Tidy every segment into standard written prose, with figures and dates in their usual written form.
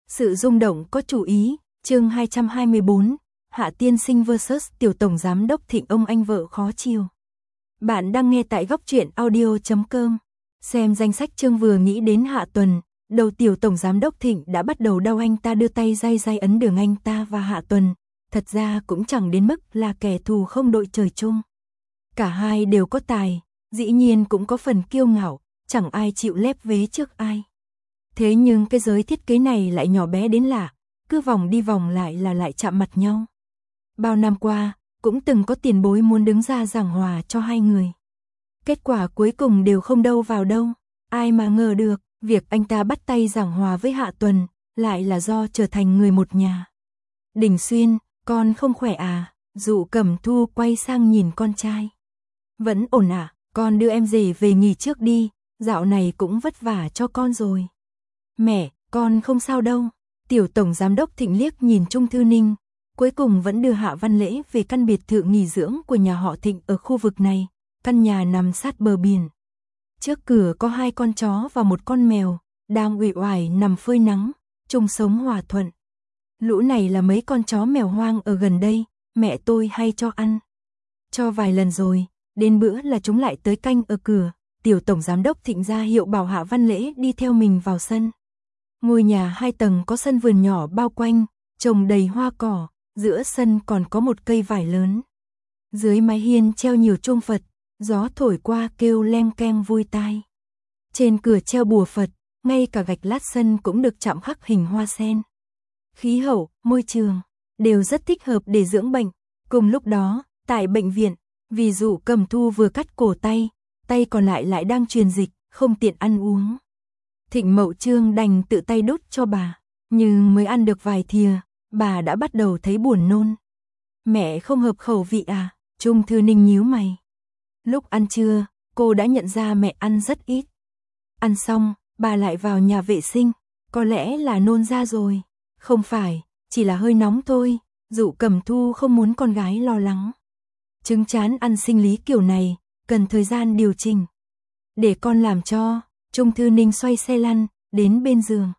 Sự rung động có chủ ý, chương 224, Hạ Tiên Sinh vs Tiểu Tổng Giám Đốc Thịnh ông anh vợ khó chiều. Bạn đang nghe tại góc truyện audio.com. Xem danh sách chương vừa nghĩ đến Hạ Tuần, đầu Tiểu Tổng Giám Đốc Thịnh đã bắt đầu đau, anh ta đưa tay day ấn đường anh ta và Hạ Tuần. Thật ra cũng chẳng đến mức là kẻ thù không đội trời chung. Cả hai đều có tài, dĩ nhiên cũng có phần kiêu ngạo, chẳng ai chịu lép vế trước ai. Thế nhưng cái giới thiết kế này lại nhỏ bé đến lạ, cứ vòng đi vòng lại là lại chạm mặt nhau. Bao năm qua, cũng từng có tiền bối muốn đứng ra giảng hòa cho hai người. Kết quả cuối cùng đều không đâu vào đâu, ai mà ngờ được, việc anh ta bắt tay giảng hòa với Hạ Tuần, lại là do trở thành người một nhà. Đình Xuyên, con không khỏe à? Dụ Cẩm Thu quay sang nhìn con trai. Vẫn ổn à, con đưa em rể về nghỉ trước đi, dạo này cũng vất vả cho con rồi. Mẹ, con không sao đâu. Tiểu Tổng Giám Đốc Thịnh liếc nhìn Trung Thư Ninh, cuối cùng vẫn đưa Hạ Văn Lễ về căn biệt thự nghỉ dưỡng của nhà họ Thịnh ở khu vực này. Căn nhà nằm sát bờ biển. Trước cửa có hai con chó và một con mèo, đang uể oải nằm phơi nắng, chung sống hòa thuận. Lũ này là mấy con chó mèo hoang ở gần đây, mẹ tôi hay cho ăn. Cho vài lần rồi, đến bữa là chúng lại tới canh ở cửa. Tiểu Tổng Giám Đốc Thịnh ra hiệu bảo Hạ Văn Lễ đi theo mình vào sân. Ngôi nhà 2 tầng có sân vườn nhỏ bao quanh, trồng đầy hoa cỏ, giữa sân còn có một cây vải lớn. Dưới mái hiên treo nhiều chuông Phật, gió thổi qua kêu leng keng vui tai. Trên cửa treo bùa Phật, ngay cả gạch lát sân cũng được chạm khắc hình hoa sen. Khí hậu, môi trường, đều rất thích hợp để dưỡng bệnh. Cùng lúc đó, tại bệnh viện, vì Dụ Cẩm Thu vừa cắt cổ tay còn lại lại đang truyền dịch, không tiện ăn uống. Thịnh Mậu Trương đành tự tay đút cho bà, nhưng mới ăn được vài thìa, bà đã bắt đầu thấy buồn nôn. Mẹ không hợp khẩu vị à? Trung Thư Ninh nhíu mày. Lúc ăn trưa, cô đã nhận ra mẹ ăn rất ít. Ăn xong, bà lại vào nhà vệ sinh, có lẽ là nôn ra rồi. Không phải, chỉ là hơi nóng thôi. Dụ Cẩm Thu không muốn con gái lo lắng. Chứng chán ăn sinh lý kiểu này, cần thời gian điều chỉnh. Để con làm cho. Trung Thư Ninh xoay xe lăn, đến bên giường.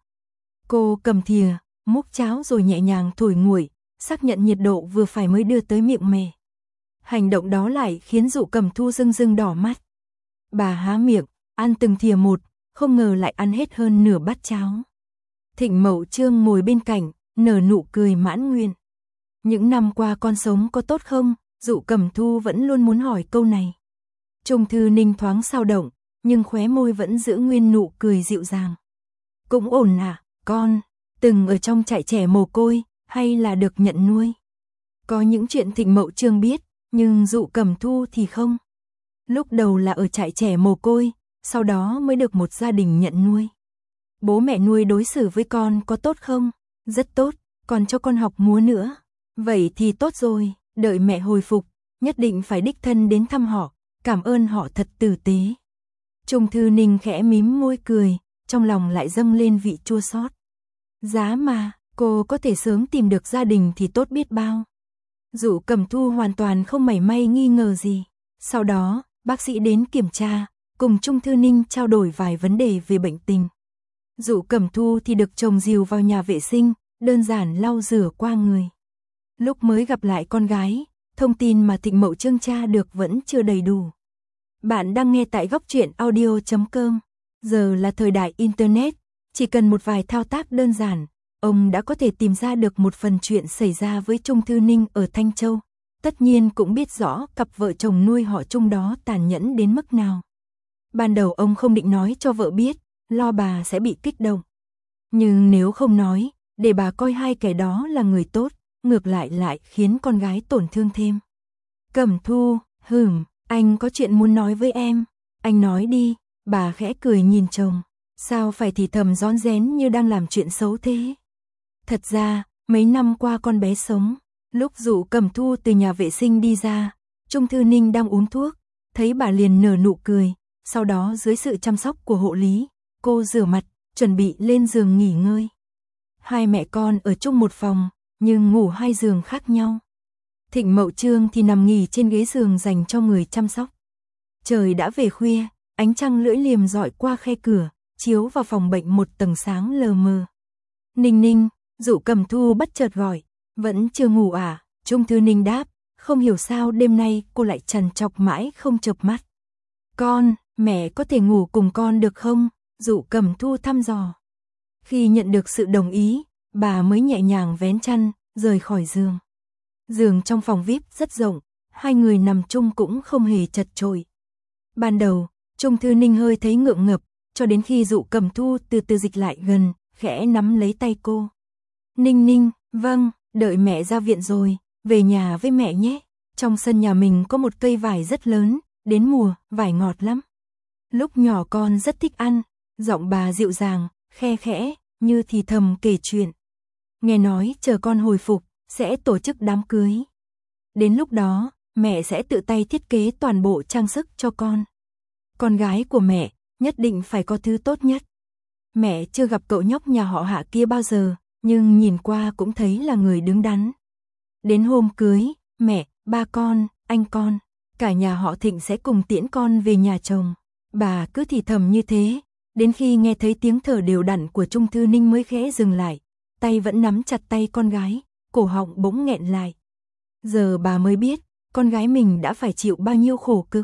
Cô cầm thìa, múc cháo rồi nhẹ nhàng thổi nguội, xác nhận nhiệt độ vừa phải mới đưa tới miệng mẹ. Hành động đó lại khiến Dụ Cẩm Thu rưng rưng đỏ mắt. Bà há miệng, ăn từng thìa một, không ngờ lại ăn hết hơn nửa bát cháo. Thịnh Mậu Trương ngồi bên cạnh, nở nụ cười mãn nguyện. Những năm qua con sống có tốt không? Dụ Cẩm Thu vẫn luôn muốn hỏi câu này. Trung Thư Ninh thoáng xao động, nhưng khóe môi vẫn giữ nguyên nụ cười dịu dàng. Cũng ổn à, con, từng ở trong trại trẻ mồ côi, hay là được nhận nuôi? Có những chuyện Thịnh Mậu Trương biết, nhưng Dụ Cẩm Thu thì không. Lúc đầu là ở trại trẻ mồ côi, sau đó mới được một gia đình nhận nuôi. Bố mẹ nuôi đối xử với con có tốt không? Rất tốt, còn cho con học múa nữa. Vậy thì tốt rồi, đợi mẹ hồi phục, nhất định phải đích thân đến thăm họ, cảm ơn họ thật tử tế. Trung Thư Ninh khẽ mím môi cười, trong lòng lại dâng lên vị chua xót. Giá mà, cô có thể sớm tìm được gia đình thì tốt biết bao. Dụ Cẩm Thu hoàn toàn không mảy may nghi ngờ gì. Sau đó, bác sĩ đến kiểm tra, cùng Trung Thư Ninh trao đổi vài vấn đề về bệnh tình. Dụ Cẩm Thu thì được chồng dìu vào nhà vệ sinh, đơn giản lau rửa qua người. Lúc mới gặp lại con gái, thông tin mà Thịnh Mậu Trương tra được vẫn chưa đầy đủ. Bạn đang nghe tại góc truyện audio.com. Giờ là thời đại Internet, chỉ cần một vài thao tác đơn giản, ông đã có thể tìm ra được một phần chuyện xảy ra với Trung Thư Ninh ở Thanh Châu. Tất nhiên cũng biết rõ cặp vợ chồng nuôi họ Trung đó tàn nhẫn đến mức nào. Ban đầu ông không định nói cho vợ biết, lo bà sẽ bị kích động. Nhưng nếu không nói, để bà coi hai kẻ đó là người tốt, ngược lại khiến con gái tổn thương thêm. Cẩm Thu, anh có chuyện muốn nói với em. Anh nói đi, bà khẽ cười nhìn chồng. Sao phải thì thầm rón rén như đang làm chuyện xấu thế? Thật ra, mấy năm qua con bé sống. Lúc Dụ Cẩm Thu từ nhà vệ sinh đi ra, Trung Thư Ninh đang uống thuốc, thấy bà liền nở nụ cười. Sau đó dưới sự chăm sóc của hộ lý, cô rửa mặt, chuẩn bị lên giường nghỉ ngơi. Hai mẹ con ở chung một phòng, nhưng ngủ hai giường khác nhau. Thịnh Mậu Trương thì nằm nghỉ trên ghế giường dành cho người chăm sóc. Trời đã về khuya, ánh trăng lưỡi liềm rọi qua khe cửa, chiếu vào phòng bệnh một tầng sáng lờ mờ. Ninh Ninh, Dụ Cẩm Thu bất chợt gọi, vẫn chưa ngủ à? Trung Thư Ninh đáp, không hiểu sao đêm nay cô lại trằn trọc mãi không chợp mắt. Con, mẹ có thể ngủ cùng con được không? Dụ Cẩm Thu thăm dò. Khi nhận được sự đồng ý, bà mới nhẹ nhàng vén chăn, rời khỏi giường. Giường trong phòng VIP rất rộng, hai người nằm chung cũng không hề chật chội. Ban đầu, Trung Thư Ninh hơi thấy ngượng ngập, cho đến khi Dụ Cẩm Thu từ từ dịch lại gần, khẽ nắm lấy tay cô. Ninh Ninh, vâng, đợi mẹ ra viện rồi, về nhà với mẹ nhé. Trong sân nhà mình có một cây vải rất lớn, đến mùa, vải ngọt lắm. Lúc nhỏ con rất thích ăn, giọng bà dịu dàng, khe khẽ, như thì thầm kể chuyện. Nghe nói chờ con hồi phục, sẽ tổ chức đám cưới. Đến lúc đó, mẹ sẽ tự tay thiết kế toàn bộ trang sức cho con. Con gái của mẹ, nhất định phải có thứ tốt nhất. Mẹ chưa gặp cậu nhóc nhà họ Hạ kia bao giờ, nhưng nhìn qua cũng thấy là người đứng đắn. Đến hôm cưới, mẹ, ba con, anh con, cả nhà họ Thịnh sẽ cùng tiễn con về nhà chồng. Bà cứ thì thầm như thế, đến khi nghe thấy tiếng thở đều đặn của Trung Thư Ninh mới khẽ dừng lại, tay vẫn nắm chặt tay con gái, cổ họng bỗng nghẹn lại. Giờ bà mới biết, con gái mình đã phải chịu bao nhiêu khổ cực.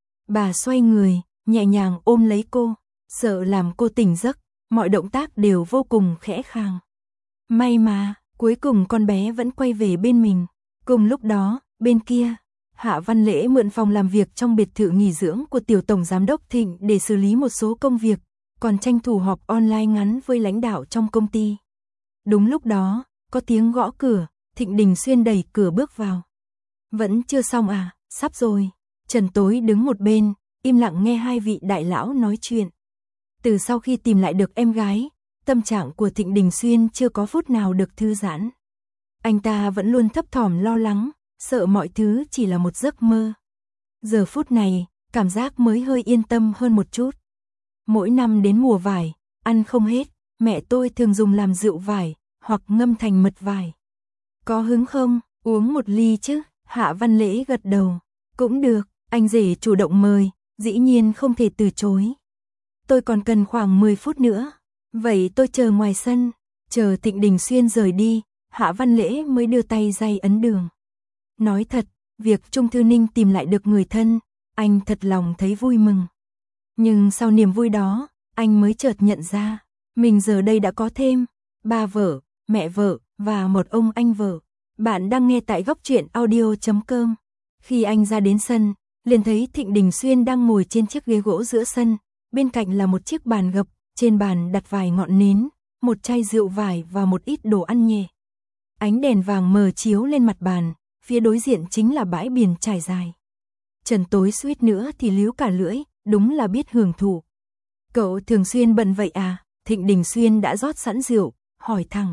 Bà xoay người, nhẹ nhàng ôm lấy cô, sợ làm cô tỉnh giấc, mọi động tác đều vô cùng khẽ khàng. May mà, cuối cùng con bé vẫn quay về bên mình. Cùng lúc đó, bên kia, Hạ Văn Lễ mượn phòng làm việc trong biệt thự nghỉ dưỡng của tiểu tổng giám đốc Thịnh để xử lý một số công việc, còn tranh thủ họp online ngắn với lãnh đạo trong công ty. Đúng lúc đó, có tiếng gõ cửa, Thịnh Đình Xuyên đẩy cửa bước vào. Vẫn chưa xong à, sắp rồi. Trần Tối đứng một bên, im lặng nghe hai vị đại lão nói chuyện. Từ sau khi tìm lại được em gái, tâm trạng của Thịnh Đình Xuyên chưa có phút nào được thư giãn. Anh ta vẫn luôn thấp thỏm lo lắng, sợ mọi thứ chỉ là một giấc mơ. Giờ phút này, cảm giác mới hơi yên tâm hơn một chút. Mỗi năm đến mùa vải, ăn không hết, mẹ tôi thường dùng làm rượu vải, hoặc ngâm thành mật vải. Có hứng không? Uống một ly chứ? Hạ Văn Lễ gật đầu. Cũng được, anh rể chủ động mời, dĩ nhiên không thể từ chối. Tôi còn cần khoảng 10 phút nữa. Vậy tôi chờ ngoài sân. Chờ Thịnh Đình Xuyên rời đi, Hạ Văn Lễ mới đưa tay day ấn đường. Nói thật, việc Trung Thư Ninh tìm lại được người thân, anh thật lòng thấy vui mừng. Nhưng sau niềm vui đó, anh mới chợt nhận ra, mình giờ đây đã có thêm ba vợ, mẹ vợ và một ông anh vợ. Bạn đang nghe tại góc truyện audio.com. Khi anh ra đến sân, liền thấy Thịnh Đình Xuyên đang ngồi trên chiếc ghế gỗ giữa sân, bên cạnh là một chiếc bàn gập, trên bàn đặt vài ngọn nến, một chai rượu vải và một ít đồ ăn nhẹ. Ánh đèn vàng mờ chiếu lên mặt bàn, phía đối diện chính là bãi biển trải dài. Trần Tối suýt nữa thì líu cả lưỡi, đúng là biết hưởng thụ. Cậu thường xuyên bận vậy à? Thịnh Đình Xuyên đã rót sẵn rượu, hỏi thẳng.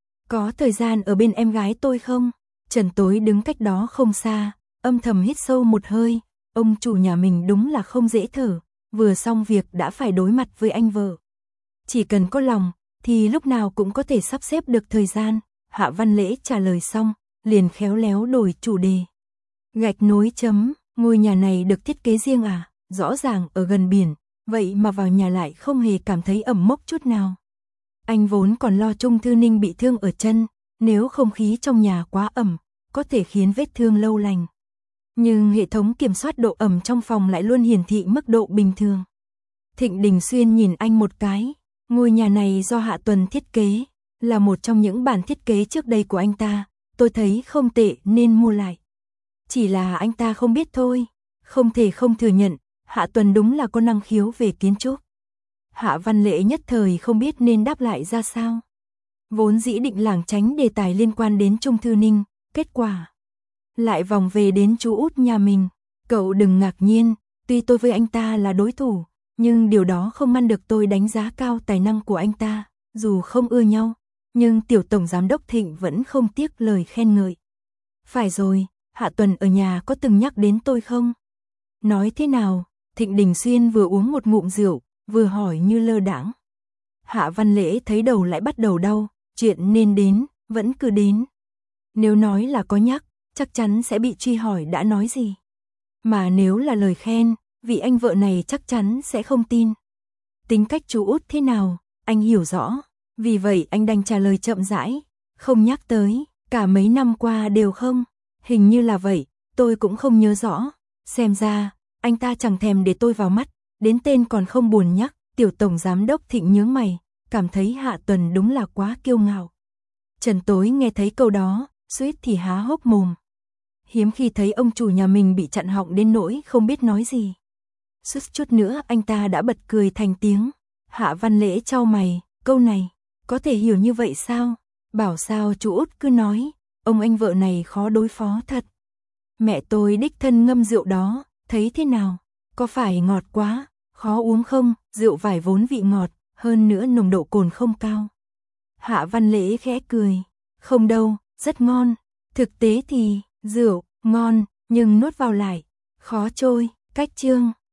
Có thời gian ở bên em gái tôi không? Trần Tối đứng cách đó không xa, âm thầm hít sâu một hơi, ông chủ nhà mình đúng là không dễ thở, vừa xong việc đã phải đối mặt với anh vợ. Chỉ cần có lòng, thì lúc nào cũng có thể sắp xếp được thời gian. Hạ Văn Lễ trả lời xong, liền khéo léo đổi chủ đề. Gạch nối chấm, ngôi nhà này được thiết kế riêng à? Rõ ràng ở gần biển, vậy mà vào nhà lại không hề cảm thấy ẩm mốc chút nào. Anh vốn còn lo Trung Thư Ninh bị thương ở chân, nếu không khí trong nhà quá ẩm, có thể khiến vết thương lâu lành. Nhưng hệ thống kiểm soát độ ẩm trong phòng lại luôn hiển thị mức độ bình thường. Thịnh Đình Xuyên nhìn anh một cái, ngôi nhà này do Hạ Tuần thiết kế, là một trong những bản thiết kế trước đây của anh ta, tôi thấy không tệ nên mua lại. Chỉ là anh ta không biết thôi, không thể không thừa nhận, Hạ Tuần đúng là có năng khiếu về kiến trúc. Hạ Văn Lễ nhất thời không biết nên đáp lại ra sao. Vốn dĩ định lảng tránh đề tài liên quan đến Trung Thư Ninh, kết quả lại vòng về đến chú út nhà mình. Cậu đừng ngạc nhiên, tuy tôi với anh ta là đối thủ, nhưng điều đó không ngăn được tôi đánh giá cao tài năng của anh ta. Dù không ưa nhau, nhưng tiểu tổng giám đốc Thịnh vẫn không tiếc lời khen ngợi. Phải rồi, Hạ Tuần ở nhà có từng nhắc đến tôi không? Nói thế nào? Thịnh Đình Xuyên vừa uống một ngụm rượu, vừa hỏi như lơ đãng. Hạ Văn Lễ thấy đầu lại bắt đầu đau, chuyện nên đến, vẫn cứ đến. Nếu nói là có nhắc, chắc chắn sẽ bị truy hỏi đã nói gì. Mà nếu là lời khen, vị anh vợ này chắc chắn sẽ không tin. Tính cách chú út thế nào, anh hiểu rõ. Vì vậy anh đành trả lời chậm rãi, không nhắc tới, cả mấy năm qua đều không. Hình như là vậy, tôi cũng không nhớ rõ. Xem ra, anh ta chẳng thèm để tôi vào mắt, đến tên còn không buồn nhắc. Tiểu tổng giám đốc Thịnh nhướng mày, cảm thấy Hạ Tuần đúng là quá kiêu ngạo. Trần Tối nghe thấy câu đó, suýt thì há hốc mồm. Hiếm khi thấy ông chủ nhà mình bị chặn họng đến nỗi không biết nói gì. Suýt chút nữa anh ta đã bật cười thành tiếng. Hạ Văn Lễ chau mày, câu này, có thể hiểu như vậy sao? Bảo sao chú Út cứ nói, ông anh vợ này khó đối phó thật. Mẹ tôi đích thân ngâm rượu đó, thấy thế nào? Có phải ngọt quá, khó uống không? Rượu vải vốn vị ngọt, hơn nữa nồng độ cồn không cao. Hạ Văn Lễ khẽ cười, không đâu, rất ngon. Thực tế thì, rượu, ngon, nhưng nuốt vào lại, khó trôi. Cách chương